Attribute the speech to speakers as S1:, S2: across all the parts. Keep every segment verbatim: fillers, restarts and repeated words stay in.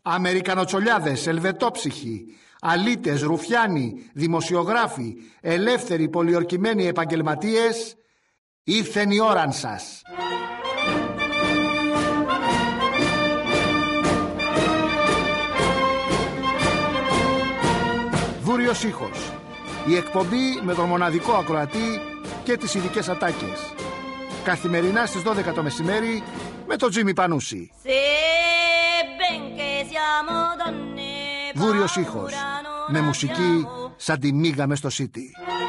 S1: Αμερικανοτσολιάδες, ελβετόψυχοι, αλήτες, ρουφιάνοι, δημοσιογράφοι, ελεύθεροι πολιορκημένοι επαγγελματίες, ήρθεν η ώραν σας. Βούριος ήχος. Η εκπομπή με τον μοναδικό ακροατή και τις ειδικές ατάκες. Καθημερινά στις δώδεκα το μεσημέρι με τον Τζίμι Πανούση. Βούριος ήχος. Με μουσική σαν τη μίγα μες στο Σίτι.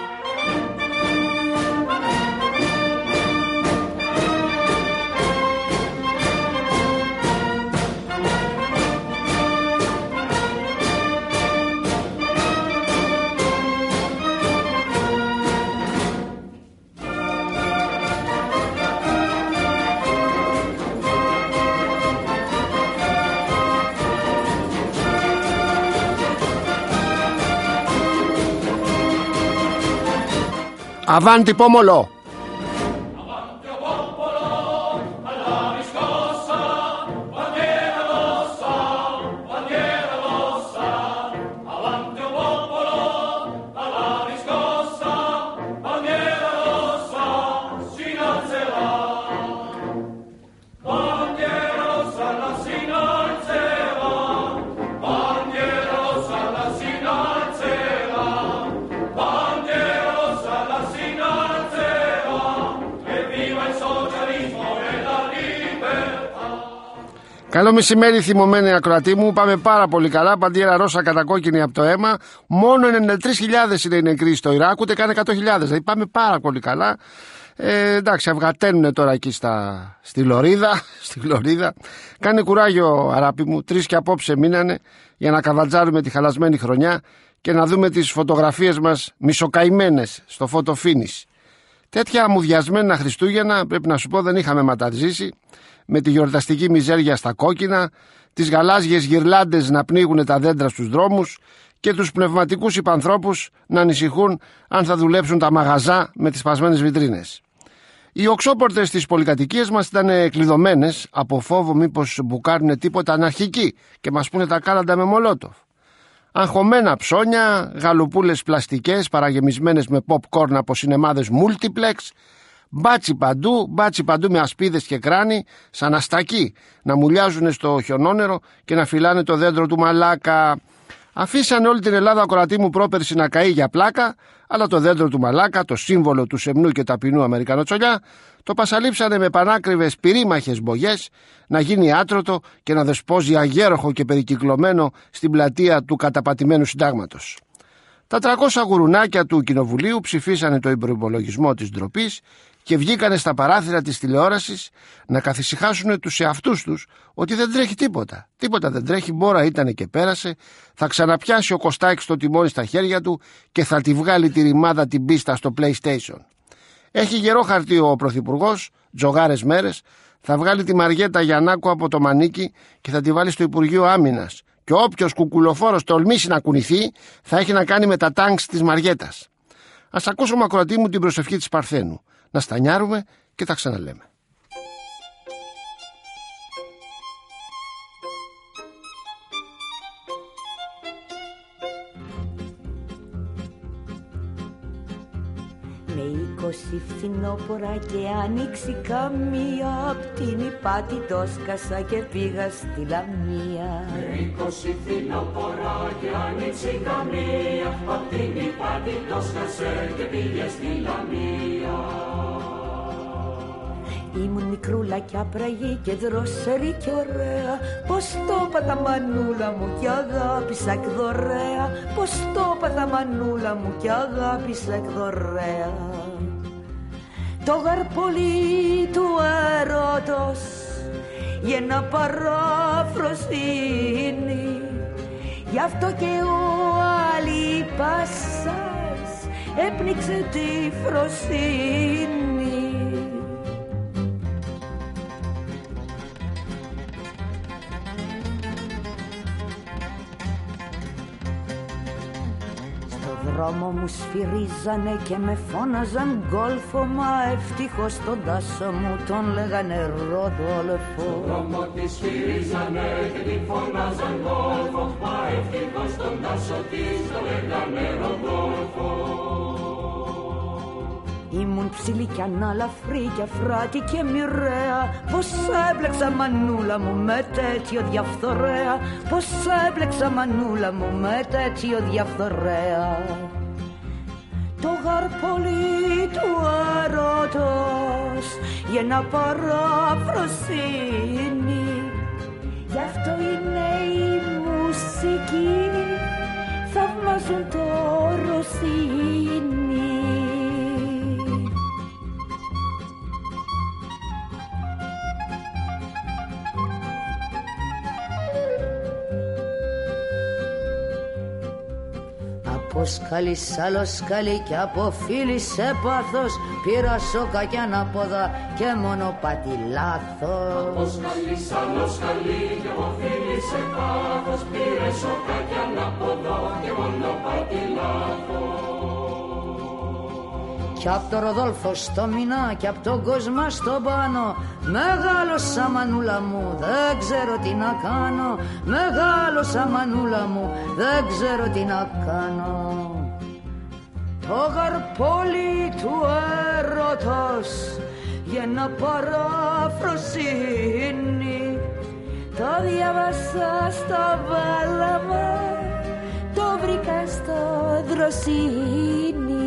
S1: Avanti pomolo!
S2: Avanti popolo, alla riscossa, bandiera rossa, bandiera rossa. Avanti popolo, alla riscossa, bandiera rossa, si innalzerà. Bandiera rossa, la si innalzerà. Bandiera rossa, la si innalzerà. Bandiera rossa, la si
S3: Καλό μεσημέρι, θυμωμένοι ακροατοί μου. Πάμε πάρα πολύ καλά. Παντιέρα ρώσα κατακόκκινη από το αίμα. Μόνο ενενήντα τρεις χιλιάδες είναι οι νεκροί στο Ιράκ, ούτε καν εκατό χιλιάδες. Δηλαδή πάμε πάρα πολύ καλά. Ε, εντάξει, αυγαταίνουν τώρα εκεί στα, στη Λωρίδα. Στη Λωρίδα. Κάνε κουράγιο, αράπη μου. Τρεις και απόψε μείνανε για να καβατζάρουμε τη χαλασμένη χρονιά και να δούμε τις φωτογραφίες μας μισοκαημένες στο photo finish. Τέτοια αμμουδιασμένα Χριστούγεννα, πρέπει να σου πω, δεν είχαμε ματατζήσει, με τη γιορταστική μιζέρια στα κόκκινα, τις γαλάζιες γυρλάντες να πνίγουν τα δέντρα στους δρόμους και τους πνευματικούς υπανθρώπους να ανησυχούν αν θα δουλέψουν τα μαγαζά με τις σπασμένες βιτρίνες. Οι οξόπορτες της πολυκατοικίας μας ήταν κλειδωμένες από φόβο μήπως μπουκάρουν τίποτα αναρχικοί και μας πούνε τα κάλαντα με μολότοφ. Αγχωμένα ψώνια, γαλοπούλες πλαστικές παραγεμισμένες με popcorn από σινεμάδες multiplex, μπάτσι παντού, μπάτσι παντού με ασπίδες και κράνη, σαν αστακοί να μουλιάζουν στο χιονόνερο και να φυλάνε το δέντρο του μαλάκα. Αφήσανε όλη την Ελλάδα, ακροατή μου, πρόπερση να καεί για πλάκα, αλλά το δέντρο του μαλάκα, το σύμβολο του σεμνού και ταπεινού Αμερικανοτσολιά, το πασαλείψανε με πανάκριβες πυρήμαχες μπογιές να γίνει άτρωτο και να δεσπόζει αγέροχο και περικυκλωμένο στην πλατεία του καταπατημένου συντάγματος. Τα τριακόσια γουρουνάκια του Κοινοβουλίου ψηφίσανε το προϋπολογισμό της ντροπής και βγήκανε στα παράθυρα της τηλεόρασης να καθησυχάσουν τους εαυτούς τους ότι δεν τρέχει τίποτα. Τίποτα δεν τρέχει, μπόρα ήτανε και πέρασε, θα ξαναπιάσει ο Κωστάκης το τιμόνι στα χέρια του και θα τη βγάλει τη ρημάδα την πίστα στο PlayStation. Έχει γερό χαρτί ο Πρωθυπουργός, τζογάρες μέρες, θα βγάλει τη Μαριέτα Γιαννάκου από το μανίκι και θα τη βάλει στο Υπουργείο Άμυνας. Και όποιος κουκουλοφόρος τολμήσει να κουνηθεί θα έχει να κάνει με τα τάγκς της Μαριέτας. Ας ακούσουμε, ακροατή μου, την προσευχή της Παρθένου. Να στανιάρουμε και τα ξαναλέμε.
S4: Με είκοσι φθινόπορα και άνοιξη καμία, απ' την Ιπάτη το σκάσα και πήγα στη Λαμία.
S2: Με είκοσι φθινόπορα και άνοιξη καμία, απ' την Ιπάτη το σκάσα και πήγε στη Λαμία.
S4: Ήμουν μικρούλα κι άπραγη και δροσερή κι ωραία, πως το πατα μανούλα μου κι αγάπησα εκ δωρέα, πως το πατα μανούλα μου κι αγάπησα εκ δωρέα. Το γαρπολί του έρωτος για να παράφροσύνει, γι' αυτό και ο Αλίπασας έπνιξε τη φροσύνη. δρόμο μου σφυρίζανε και με φώναζαν γκόλφο, μα ευτυχώς τον Τάσο μου τον λέγανε Ροδόλφο.
S2: Στον δρόμο τη σφυρίζανε και την φώναζαν γκόλφο, μα ευτυχώς τον Τάσο της τον λέγανε Ροδόλφο.
S4: Ήμουν ψηλή κι ανάλαφρη κι αφράτη και μοιραία, πως έπλεξα μανούλα μου με τέτοιο διαφθορέα, πως έπλεξα μανούλα μου με τέτοιο διαφθορέα. Το γαρπολί του έρωτος γέννα παραφροσύνη, γι' αυτό είναι η μουσική, θαυμάζουν το Ρωσίνι. Από σκάλι σ' άλλο σκάλι κι από φίλη σε πάθος, πήρα σόκα κι ανάποδα και μονοπάτι λάθος.
S2: Από σκάλι σ' άλλο σκάλι κι από φίλη σε πάθος, πήρε σόκα κι ανάποδα και μονοπάτι λάθος.
S4: Κι απ' το Ροδόλφο στο Μινά κι απ' τον Κοσμά στο πάνω, μεγάλωσα μανούλα μου, δεν ξέρω τι να κάνω. Μεγάλωσα μανούλα μου, δεν ξέρω τι να κάνω. Το γαρπόλι του έρωτος γέννα παραφροσύνη, το διάβασα στο Βάλαμα, το βρήκα στο Δροσίνι.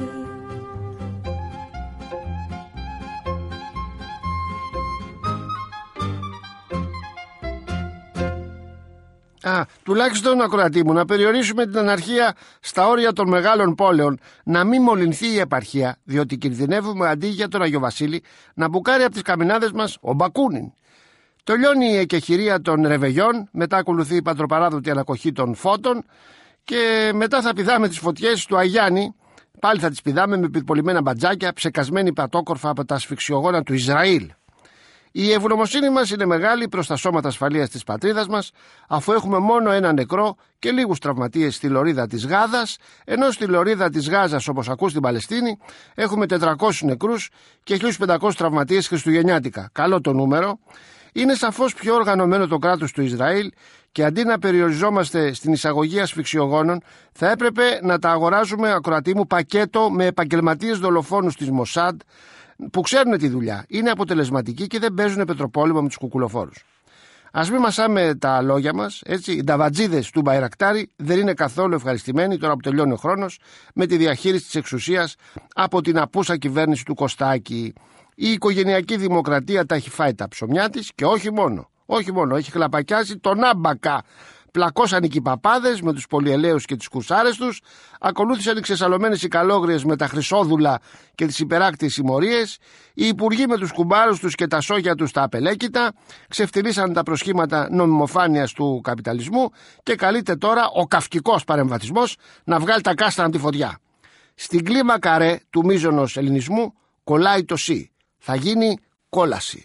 S3: Α, τουλάχιστον, ακροατή μου, να περιορίσουμε την αναρχία στα όρια των μεγάλων πόλεων, να μην μολυνθεί η επαρχία, διότι κινδυνεύουμε αντί για τον Αγιο Βασίλη να μπουκάρει από τις καμινάδες μας ο Μπακούνιν. Τελειώνει η εκεχηρία των ρεβεγιών, μετά ακολουθεί η πατροπαράδοτη ανακοχή των φώτων και μετά θα πηδάμε τις φωτιές του Αγιάννη. Πάλι θα τις πηδάμε με πυρπολιμένα μπατζάκια, ψεκασμένοι πατόκορφα από τα ασφυξιογόνα του Ισραήλ. Η ευγνωμοσύνη μας είναι μεγάλη προς τα σώματα ασφαλείας της πατρίδας μας, αφού έχουμε μόνο ένα νεκρό και λίγους τραυματίες στη λωρίδα της Γάδας, ενώ στη λωρίδα της Γάζας, όπως ακούς στην Παλαιστίνη, έχουμε τετρακόσιους νεκρούς και χίλιους πεντακόσιους τραυματίες χριστουγεννιάτικα. Καλό το νούμερο. Είναι σαφώς πιο οργανωμένο το κράτος του Ισραήλ και αντί να περιοριζόμαστε στην εισαγωγή ασφυξιογόνων, θα έπρεπε να τα αγοράζουμε, ακροατή μου, πακέτο με επαγγελματίες δολοφόνους της Μοσάντ, που ξέρουν τη δουλειά, είναι αποτελεσματικοί και δεν παίζουν πετροπόλεμο με τους κουκουλοφόρους. Ας μην μασάμε τα λόγια μας, έτσι. Οι νταβατζίδες του Μπαϊρακτάρη δεν είναι καθόλου ευχαριστημένοι τώρα που τελειώνει ο χρόνος με τη διαχείριση της εξουσίας από την απούσα κυβέρνηση του Κωστάκη. Η οικογενειακή δημοκρατία τα έχει φάει τα ψωμιά της και όχι μόνο. Όχι μόνο, έχει χλαπακιάσει τον άμπακα. Πλακώσαν οι κυπαπάδες με τους πολυελαίους και τις κουσάρες τους, ακολούθησαν οι ξεσαλωμένες οι καλόγριες με τα χρυσόδουλα και τις υπεράκτιες συμμορίες, οι υπουργοί με τους κουμπάρους τους και τα σόγια τους τα απελέκητα, ξεφτυλίσαν τα προσχήματα νομιμοφάνειας του καπιταλισμού και καλείται τώρα ο καυκικός παρεμβατισμός να βγάλει τα κάστρα από τη φωτιά. Στην κλίμακα ρε του μείζωνος ελληνισμού κολλάει το σι. Θα γίνει κόλαση.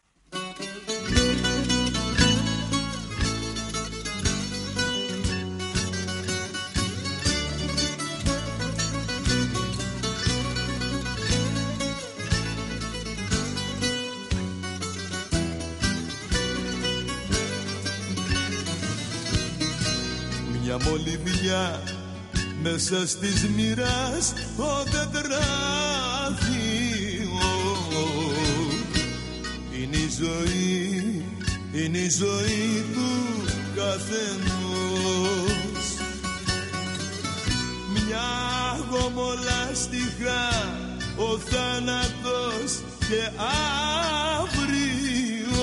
S5: Μια μολυβιά μέσα στις μοίρας ο τετράδιο, είναι η ζωή, είναι η ζωή του καθενός. Μια γομολάστιχα ο θάνατος και αύριο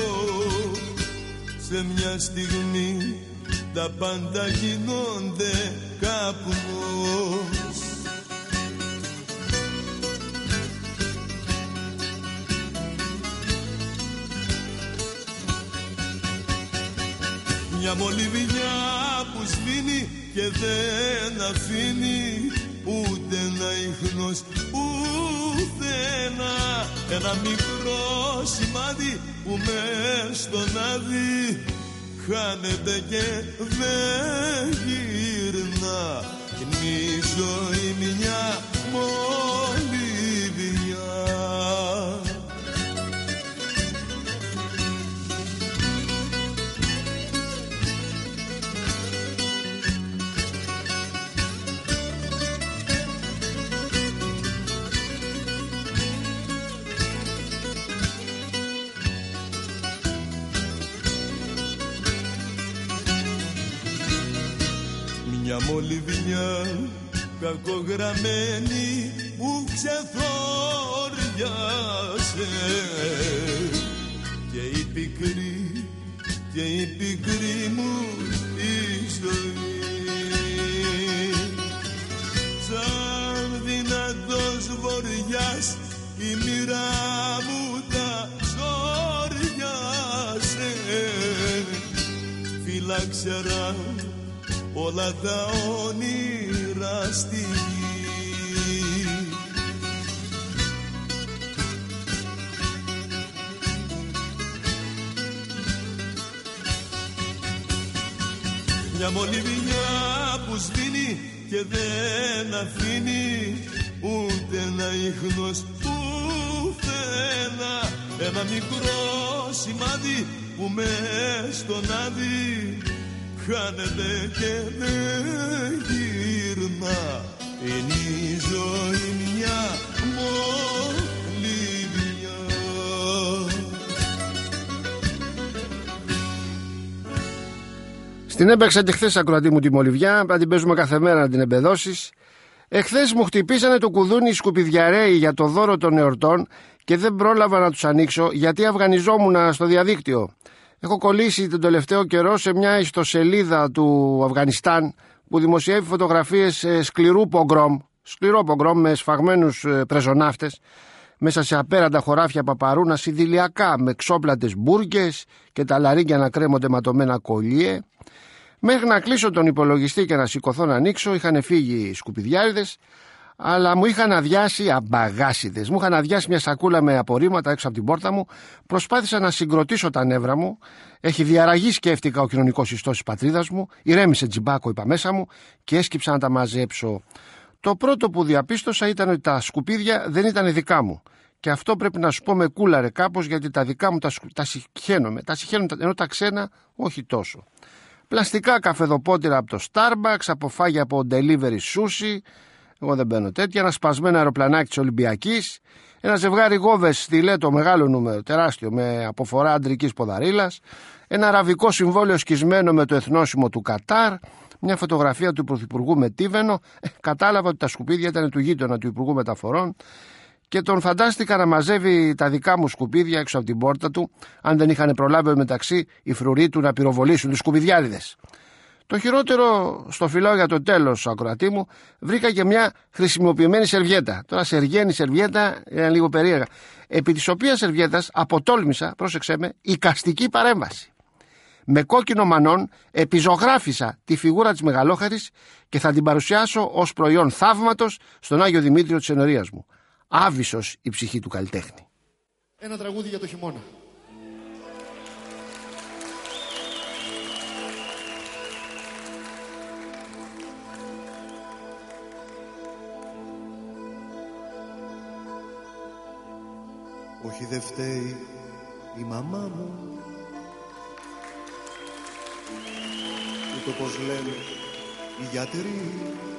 S5: σε μια στιγμή τα πάντα γίνονται καπνός. Μια μολυβιά που σβήνει και δεν αφήνει ούτε ένα ίχνος ουθενά, ένα μικρό σημάδι που μες στον άδει χάνεται και δεν γυρνά, είναι η ζωή μια μολυβιά. Μια μολυβιά κακογραμμένη που ξεθόριασε και η πικρή, και η πικρή μου η ζωή. Σαν δυνατός βοριάς η μοίρα μου τα σόριασε. Φύλαξερα όλα τα όνειρα στη γη. Μια μολυβιά που σβήνει και δεν αφήνει ούτε ένα ίχνος πουθενά. Ένα μικρό σημάδι που μες στον άδει χάνεται και δεν γυρνά. Είναι η ζωή μια μολυβιά.
S3: Στην έπαιξα και χθες, ακροατή μου, τη μολυβιά. Θα την παίζουμε κάθε μέρα να την εμπεδώσεις. Εχθές μου χτυπήσανε το κουδούνι οι σκουπιδιαρέοι για το δώρο των εορτών και δεν πρόλαβα να τους ανοίξω γιατί αυγανιζόμουν στο διαδίκτυο. Έχω κολλήσει τον τελευταίο καιρό σε μια ιστοσελίδα του Αφγανιστάν που δημοσιεύει φωτογραφίες σκληρού πογκρόμ, σκληρό πογκρόμ με σφαγμένους πρεζοναύτες μέσα σε απέραντα χωράφια παπαρούνας ιδηλιακά με ξόπλατες μπουργκες και τα λαρύγκια να κρέμονται ματωμένα κολλιέ. Μέχρι να κλείσω τον υπολογιστή και να σηκωθώ να ανοίξω είχαν φύγει οι σκουπιδιάριδες, αλλά μου είχαν αδειάσει αμπαγάσιδες. Μου είχαν αδειάσει μια σακούλα με απορρίμματα έξω από την πόρτα μου. Προσπάθησα να συγκροτήσω τα νεύρα μου. Έχει διαραγεί, σκέφτηκα, ο κοινωνικός ιστός της πατρίδας μου. Ηρέμησε τζιμπάκο, είπα μέσα μου, και έσκυψα να τα μαζέψω. Το πρώτο που διαπίστωσα ήταν ότι τα σκουπίδια δεν ήταν δικά μου. Και αυτό πρέπει να σου πω με κούλαρε κάπως, γιατί τα δικά μου τα, σκου... τα συχαίνομαι. Τα συχαίνομαι, ενώ τα ξένα όχι τόσο. Πλαστικά καφεδοπότηρα από το Starbucks, αποφάγια από delivery sushi. Εγώ δεν μπαίνω τέτοια. Ένα σπασμένο αεροπλανάκι της Ολυμπιακής. Ένα ζευγάρι γόβες στιλέτο, μεγάλο νούμερο, τεράστιο, με αποφορά αντρικής ποδαρίλας. Ένα αραβικό συμβόλαιο σκισμένο με το εθνόσημο του Κατάρ. Μια φωτογραφία του Πρωθυπουργού με τίβενο. Ε, κατάλαβα ότι τα σκουπίδια ήταν του γείτονα του Υπουργού Μεταφορών. Και τον φαντάστηκα να μαζεύει τα δικά μου σκουπίδια έξω από την πόρτα του, αν δεν είχαν προλάβει μεταξύ οι φρουροί του να πυροβολήσουν τους σκουπιδιάριδες. Το χειρότερο στο φιλάω για το τέλος, ακροατή μου, βρήκα και μια χρησιμοποιημένη σερβιέτα. Τώρα σεργένη σερβιέτα είναι λίγο περίεργα. Επί της οποίας σερβιέτας αποτόλμησα, πρόσεξέ με, εικαστική παρέμβαση. Με κόκκινο μανών επιζωγράφησα τη φιγούρα της Μεγαλόχαρης και θα την παρουσιάσω ως προϊόν θαύματος στον Άγιο Δημήτριο της ενορίας μου. Άβυσσος η ψυχή του καλλιτέχνη.
S1: Ένα τραγούδι για το χειμώνα.
S6: Όχι δε φταίει η μαμά μου, ούτε πως λένε οι γιατροί,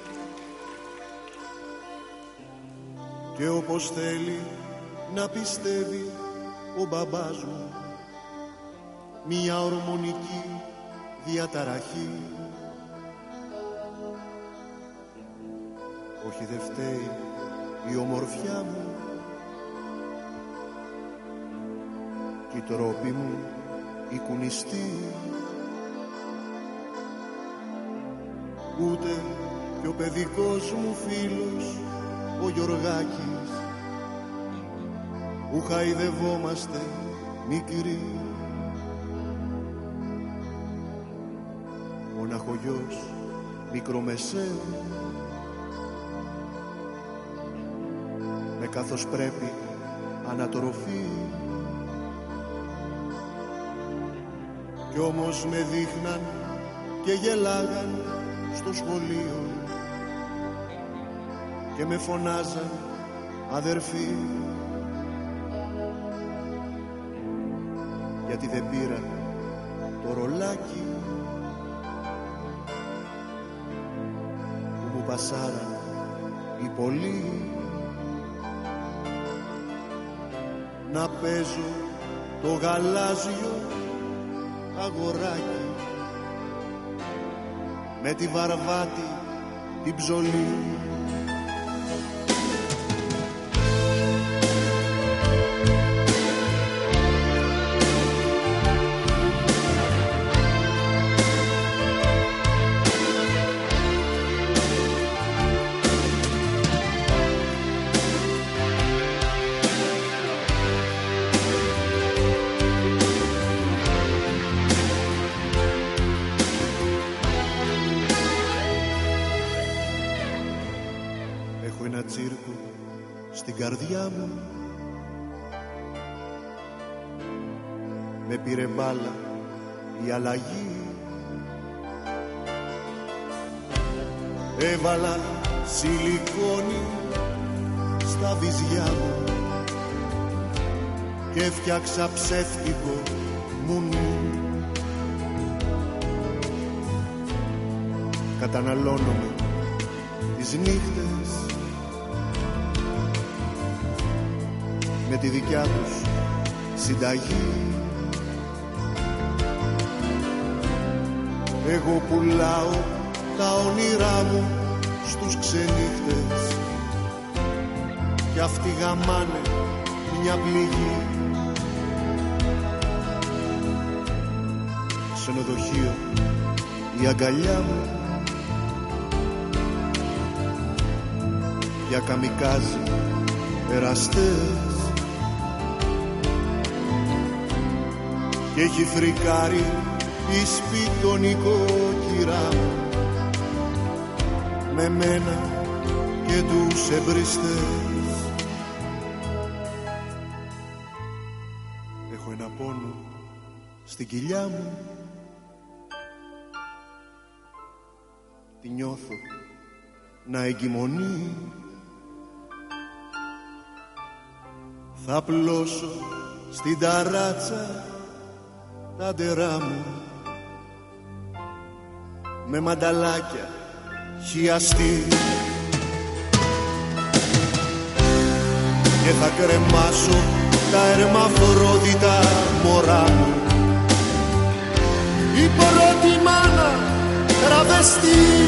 S6: και όπως θέλει να πιστεύει ο μπαμπάς μου, μια ορμονική διαταραχή. Όχι δε φταίει η ομορφιά μου, κι οι τρόποι μου οι κουνιστοί, ούτε κι ο παιδικός μου φίλος ο Γιωργάκης, που χαϊδευόμαστε μικροί. Μοναχογιός μικρομεσαίου, με καθώς πρέπει ανατροφή, κι όμως με δείχναν και γελάγαν στο σχολείο και με φωνάζαν αδερφή, γιατί δεν πήρα το ρολάκι που μου πασάραν οι πολλοί, να παίζω το γαλάζιο αγοράκι με τη Βαρβάτη την ψωλή. Καρδιά μου με πήρε μπάλα η αλλαγή, έβαλα σιλικόνι στα βυζιά μου και έφτιαξα ψεύτικο μουνί. Καταναλώνομαι τις νύχτες με τη δικιά τους συνταγή. Εγώ πουλάω τα όνειρά μου στους ξενύχτες κι αυτοί γαμάνε μια πληγή. Ξενοδοχείο η αγκαλιά μου για καμικάζι εραστές και έχει φρικάρει η σπιτονικό κυρά μου με μένα και τους εμπριστές. Έχω ένα πόνο στην κοιλιά μου, τη νιώθω να εγκυμονεί. Θα πλώσω στην ταράτσα τα ντερά μου με μανταλάκια χιαστή και θα κρεμάσω τα ερμαφρόδιτα μωρά μου, η πρώτη μάνα τραβεστή.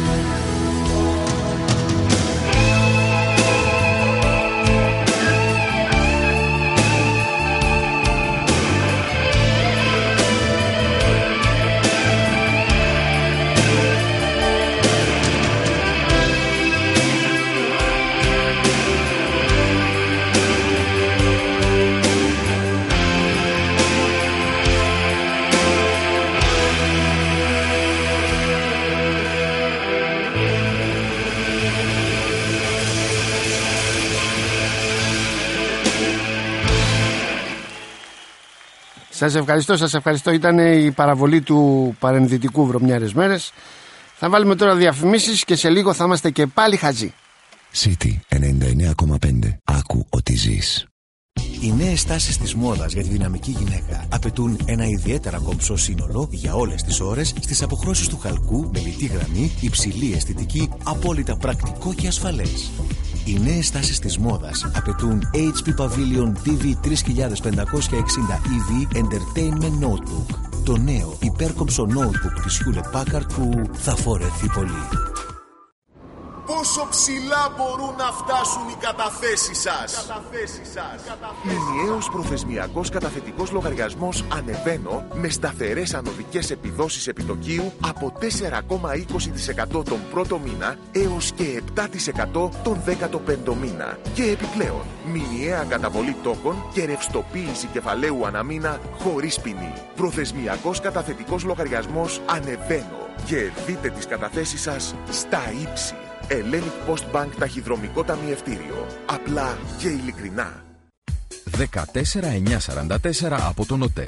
S3: Σας ευχαριστώ, σας ευχαριστώ. Ήταν η παραβολή του παρενδυτικού Βρωμιάρες Μέρες. Θα βάλουμε τώρα διαφημίσεις και σε λίγο θα είμαστε και πάλι χαζοί.
S7: City ενενήντα εννέα κόμμα πέντε. Άκου ότι ζεις.
S8: Οι νέες τάσεις της μόδας για τη δυναμική γυναίκα απαιτούν ένα ιδιαίτερα κομψό σύνολο για όλες τις ώρες στις αποχρώσεις του χαλκού με λιτή γραμμή, υψηλή αισθητική, απόλυτα πρακτικό και ασφαλές. Οι νέες τάσεις της μόδας απαιτούν έιτς πι Pavilion ντι βι τρεις χιλιάδες πεντακόσια εξήντα ι βι Entertainment Notebook. Το νέο υπέρκομψο notebook της Hewlett Packard που θα φορεθεί πολύ.
S9: Πόσο ψηλά μπορούν να φτάσουν οι καταθέσεις σας? Μηνιαίος προθεσμιακός καταθετικός λογαριασμός Ανεβαίνω με σταθερές ανωδικές επιδόσεις επιτοκίου από τέσσερα κόμμα είκοσι τοις εκατό τον πρώτο μήνα έως και επτά τοις εκατό τον δέκατο πέμπτο μήνα. Και επιπλέον, μηνιαία καταβολή τόκων και ρευστοποίηση κεφαλαίου αναμήνα χωρίς ποινή. Προθεσμιακός καταθετικός λογαριασμός Ανεβαίνω. Και δείτε τις καταθέσεις σας στα ύψη. Hellenic Post Bank ταχυδρομικό ταμιευτήριο. Απλά και ειλικρινά.
S10: ένα τέσσερα εννιακόσια σαράντα τέσσερα από τον ΟΤΕ.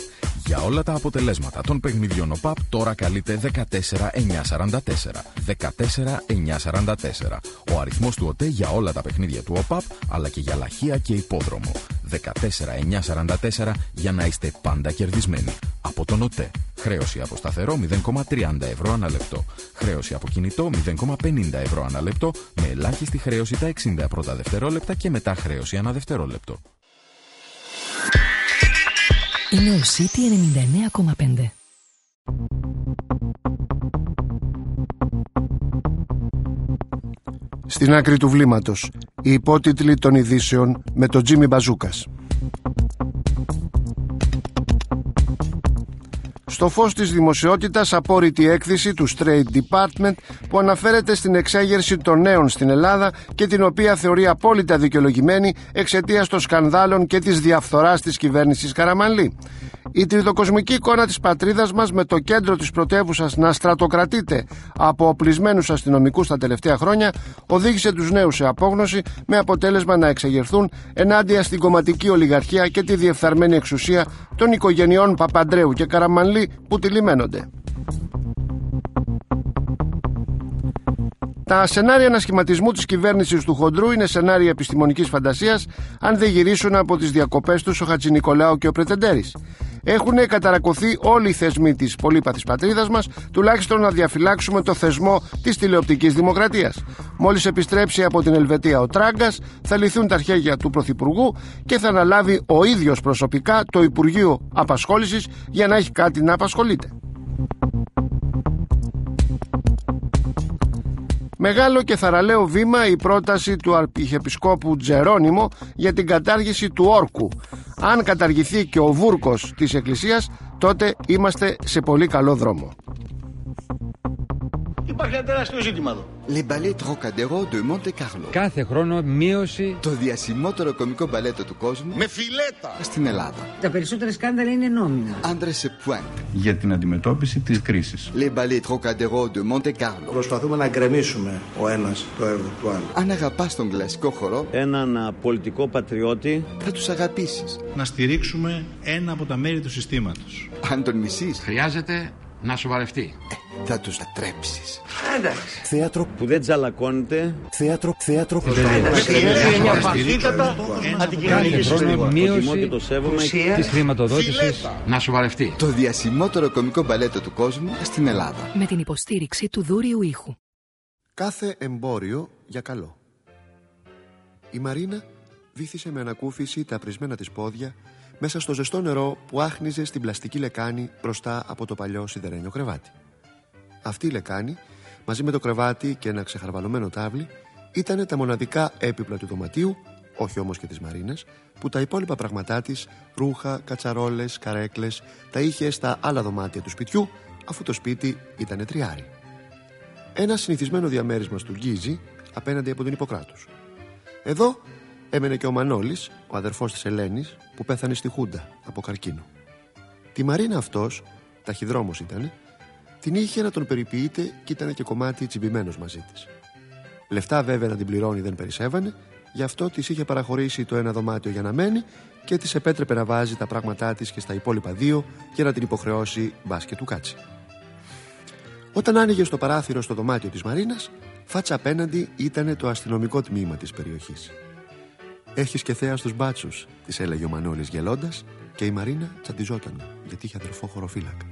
S10: Για όλα τα αποτελέσματα των παιχνιδιών ΟΠΑΠ τώρα καλείτε δεκατέσσερα εννιακόσια σαράντα τέσσερα. δεκατέσσερα εννιακόσια σαράντα τέσσερα. Ο αριθμός του ΟΤΕ για όλα τα παιχνίδια του ΟΠΑΠ, αλλά και για λαχεία και υπόδρομο. δεκατέσσερα εννιακόσια σαράντα τέσσερα για να είστε πάντα κερδισμένοι. Από τον ΟΤΕ. Χρέωση από σταθερό μηδέν κόμμα τριάντα ευρώ ανά λεπτό. Χρέωση από κινητό μηδέν κόμμα πενήντα ευρώ ανά λεπτό, με ελάχιστη χρέωση τα εξήντα πρώτα δευτερόλεπτα και μετά χρέωση ανά δευτερόλεπτο.
S11: Είναι ο City ενενήντα εννέα κόμμα πέντε.
S3: Στην άκρη του βλήματος, οι υπότιτλοι των ειδήσεων με τον Τζίμι Μπαζούκας. Στο φως της δημοσιότητας, απόρριτη έκθεση του State Department που αναφέρεται στην εξέγερση των νέων στην Ελλάδα και την οποία θεωρεί απόλυτα δικαιολογημένη εξαιτίας των σκανδάλων και της διαφθοράς της κυβέρνησης Καραμανλή. Η τριτοκοσμική εικόνα της πατρίδας μας, με το κέντρο της πρωτεύουσας να στρατοκρατείται από οπλισμένους αστυνομικούς τα τελευταία χρόνια, οδήγησε τους νέους σε απόγνωση, με αποτέλεσμα να εξεγερθούν ενάντια στην κομματική ολιγαρχία και τη διεφθαρμένη εξουσία των οικογενειών Παπαντρέου και Καραμανλή που τη λιμένονται. Τα σενάρια ανασχηματισμού της κυβέρνησης του Χοντρού είναι σενάρια επιστημονικής φαντασίας, αν δεν γυρίσουν από τις διακοπές τους ο Χατζηνικολάου και ο Πρετεντέρης. Έχουν καταρακωθεί όλοι οι θεσμοί της πολύπαθης πατρίδας μας, τουλάχιστον να διαφυλάξουμε το θεσμό της τηλεοπτικής δημοκρατίας. Μόλις επιστρέψει από την Ελβετία ο Τράγκας, θα λυθούν τα αρχαίγια του Πρωθυπουργού και θα αναλάβει ο ίδιος προσωπικά το Υπουργείο Απασχόλησης για να έχει κάτι να απασχολείται. Μεγάλο και θαραλέο βήμα η πρόταση του Αρχιεπισκόπου Τζερόνιμο για την κατάργηση του όρκου. Αν καταργηθεί και ο βούρκος της Εκκλησίας, τότε είμαστε σε πολύ καλό δρόμο.
S12: Υπάρχει ένα τεράστιο ζήτημα εδώ.
S13: Les ballets Trocadéro de Monte Carlo.
S14: Κάθε χρόνο μείωση.
S13: Το διασημότερο κομικό μπαλέτο του κόσμου.
S12: Με φιλέτα.
S13: Στην Ελλάδα.
S15: Τα περισσότερα σκάνδαλα είναι νόμινα.
S13: Άντρε σε pointe.
S16: Για την αντιμετώπιση της κρίσης.
S13: Les ballets Trocadéro de Monte Carlo.
S6: Προσπαθούμε να γκρεμίσουμε ο ένας το έργο του άλλου.
S13: Αν αγαπάς τον κλασικό χορό,
S17: έναν πολιτικό πατριώτη,
S13: θα τους αγαπήσεις.
S16: Να στηρίξουμε ένα από τα μέρη του συστήματος.
S13: Αν τον μισείς,
S14: χρειάζεται να σοβαρευτεί.
S13: Ε, θα τους ατρέψεις.
S15: Εντάξει.
S17: Θέατρο που δεν τζαλακώνεται.
S13: Θέατρο, θέατρο που
S12: δεν είναι μια βαθύτατα αντικειμενική
S14: μείωση και το σέβομαι της χρηματοδότησης να σοβαρευτεί.
S13: Το διασημότερο κομικό μπαλέτο του κόσμου στην Ελλάδα.
S11: Με την υποστήριξη του Δούριου Ήχου.
S1: Κάθε εμπόριο για καλό. Η Μαρίνα βύθισε με ανακούφιση τα πρισμένα της πόδια μέσα στο ζεστό νερό που άχνιζε στην πλαστική λεκάνη μπροστά από το παλιό σιδερένιο κρεβάτι. Αυτή η λεκάνη, μαζί με το κρεβάτι και ένα ξεχαρβαλωμένο τάβλι, ήταν τα μοναδικά έπιπλα του δωματίου, όχι όμως και της Μαρίνας, που τα υπόλοιπα πράγματά της, ρούχα, κατσαρόλες, καρέκλες, τα είχε στα άλλα δωμάτια του σπιτιού, αφού το σπίτι ήταν τριάρι. Ένα συνηθισμένο διαμέρισμα του Γκίζη απέναντι από την Ιπποκράτους. Εδώ έμενε και ο Μανώλης, ο αδερφός της Ελένης, που πέθανε στη Χούντα από καρκίνο. Τη Μαρίνα αυτός, ταχυδρόμος ήτανε, την είχε να τον περιποιείται και ήταν και κομμάτι τσιμπημένος μαζί της. Λεφτά βέβαια να την πληρώνει δεν περισσεύανε, γι' αυτό της είχε παραχωρήσει το ένα δωμάτιο για να μένει και της επέτρεπε να βάζει τα πράγματά της και στα υπόλοιπα δύο για να την υποχρεώσει μπας και του κάτσει. Όταν άνοιγε στο παράθυρο στο δωμάτιο της Μαρίνας, φάτσα απέναντι ήταν το αστυνομικό τμήμα της περιοχής. «Έχεις και θέα στους μπάτσους», της έλεγε ο Μανώλης γελώντας, και η Μαρίνα τσαντιζόταν, γιατί είχε αδερφό χωροφύλακα.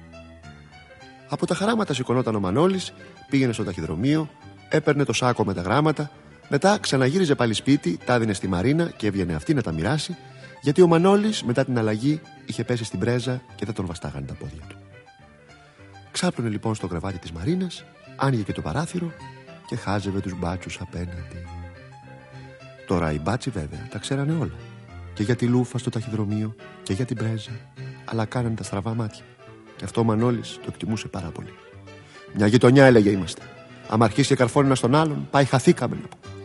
S1: Από τα χαράματα σηκωνόταν ο Μανώλης, πήγαινε στο ταχυδρομείο, έπαιρνε το σάκο με τα γράμματα, μετά ξαναγύριζε πάλι σπίτι, τα έδινε στη Μαρίνα και έβγαινε αυτή να τα μοιράσει, γιατί ο Μανώλης μετά την αλλαγή είχε πέσει στην πρέζα και δεν τον βαστάγανε τα πόδια του. Ξάπλωνε λοιπόν στο κρεβάτι της Μαρίνας, άνοιγε και το παράθυρο και χάζευε τους μπάτσους απέναντι. Τώρα οι μπάτσοι βέβαια τα ξέρανε όλα. Και για τη λούφα στο ταχυδρομείο και για την πρέζα, αλλά κάνανε τα στραβά μάτια. Και αυτό ο Μανώλης το εκτιμούσε πάρα πολύ. Μια γειτονιά, έλεγε, είμαστε. Άμα αρχίσει και καρφώνει ένα στον άλλον, πάει χαθήκαμε να πούμε.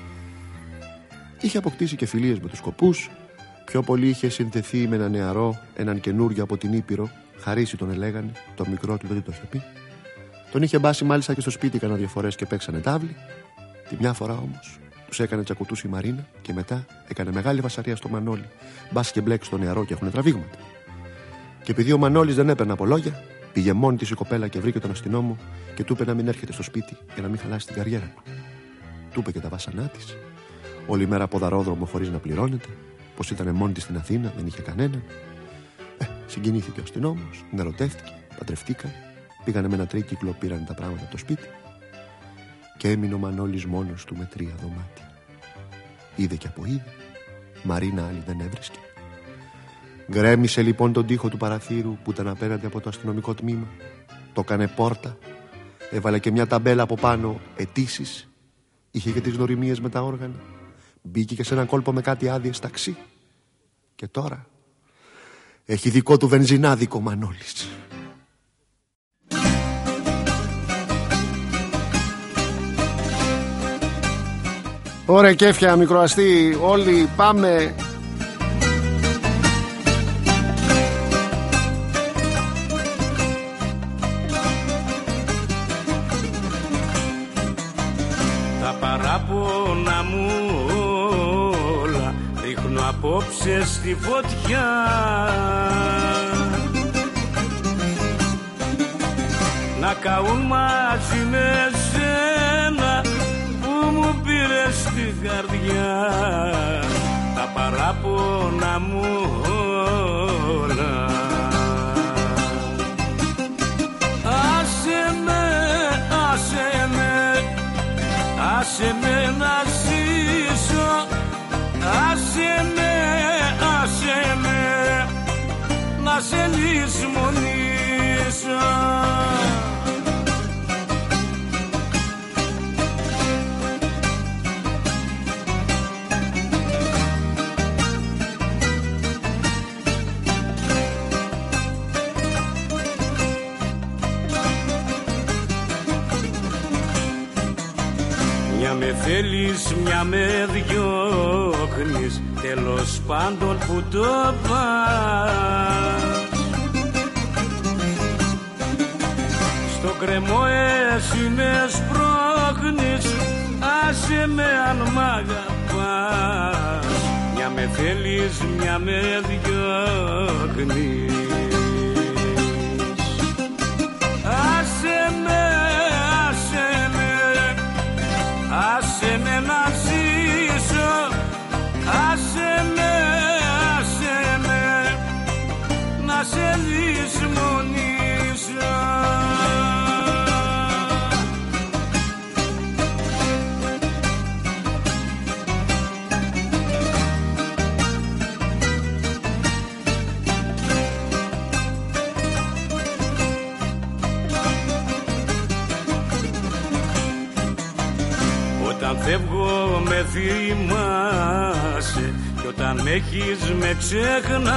S1: Είχε αποκτήσει και φιλίες με τους σκοπούς. Πιο πολύ είχε συνδεθεί με ένα νεαρό, έναν καινούριο από την Ήπειρο. Χαρίσει τον ελέγανε, το μικρό του δεν το είχε πει. Τον είχε μπάσει μάλιστα και στο σπίτι κανένα δύο φορές και παίξανε τάβλη. Τη μια φορά όμως τους έκανε τσακωτούς η Μαρίνα και μετά έκανε μεγάλη βασαρία στο Μανώλη. Μπας και μπλέξει στο νεαρό και έχουν τραβήγματα. Και επειδή ο Μανώλης δεν έπαιρνε από λόγια, πήγε μόνη της η κοπέλα και βρήκε τον αστυνόμο και του είπε να μην έρχεται στο σπίτι για να μην χαλάσει την καριέρα του. Του είπε και τα βάσανά της, όλη μέρα ποδαρόδρομο χωρίς να πληρώνεται, πως ήταν μόνη της στην Αθήνα, δεν είχε κανέναν. Ε, συγκινήθηκε ο αστυνόμος, την ερωτεύτηκε, παντρευτήκαν, πήγανε με ένα τρίκυκλο, πήραν τα πράγματα από το σπίτι και έμεινε ο Μανώλης μόνος του με τρία δωμάτια. Είδε και από είδε, Μαρίνα άλλη δεν έβρισκε. Γκρέμισε λοιπόν τον τοίχο του παραθύρου που ήταν απέναντι από το αστυνομικό τμήμα, το έκανε πόρτα, έβαλε και μια ταμπέλα από πάνω αιτήσεις, είχε και τις γνωριμίες με τα όργανα, μπήκε και σε έναν κόλπο με κάτι άδειες ταξί και τώρα έχει δικό του βενζινάδικο Μανώλης.
S3: Ωραία κέφια μικροαστή, όλοι πάμε.
S18: Τα παράπονα μου όλα ρίχνω απόψε στη φωτιά. Να καούν μαζί με σένα που μου πήρες στη καρδιά. Τα παράπονα μου όλα. Άσε με, άσε με, άσε με να ζήσω. Άσε με, άσε με να σε λησμονήσω. Μια με θέλεις, μια με διώχνεις, τέλος πάντων που το πας. Στο κρεμό εσύ με σπρώχνεις, άσε με αν μ' αγαπάς. Μια με θέλεις, μια με διώχνεις. Άσε με, άσε με, άσε με να ζήσω. Άσε με, άσε με να σε λησμονήσω. Όταν φεύγω με θυμάσαι κι όταν με έχεις με ξεχνάς.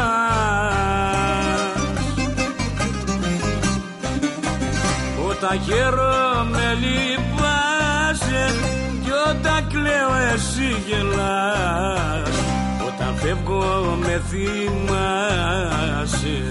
S18: Όταν χαίρομαι λυπάσαι κι όταν κλαίω εσύ γελάς. Όταν φεύγω με θυμάσαι.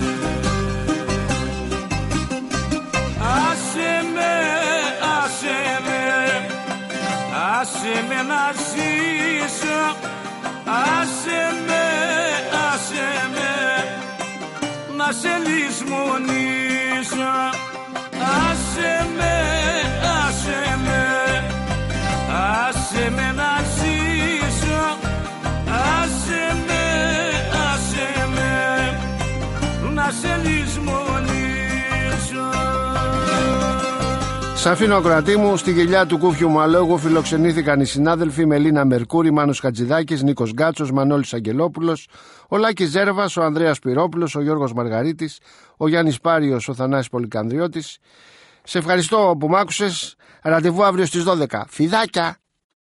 S18: Άσε με, άσε με, άσε με να ζήσω. Άσε με, άσε με να σε λησμονήσω. Άσε με, άσε με, άσε με να ζήσω. Άσε με, άσε με να σε λησμονήσω.
S3: Σ' αφήνω ακροατή μου, στη γελιά του κούφιου μου αλόγου φιλοξενήθηκαν οι συνάδελφοι Μελίνα Μερκούρη, Μάνος Χατζηδάκης, Νίκος Γκάτσος, Μανώλης Αγγελόπουλος, ο Λάκης Ζέρβας, ο Ανδρέας Πυρόπουλος, ο Γιώργος Μαργαρίτης, ο Γιάννης Πάριος, ο Θανάσης Πολυκανδριώτης. Σε ευχαριστώ που μ' άκουσες. Ραντεβού αύριο στις δώδεκα. Φιδάκια!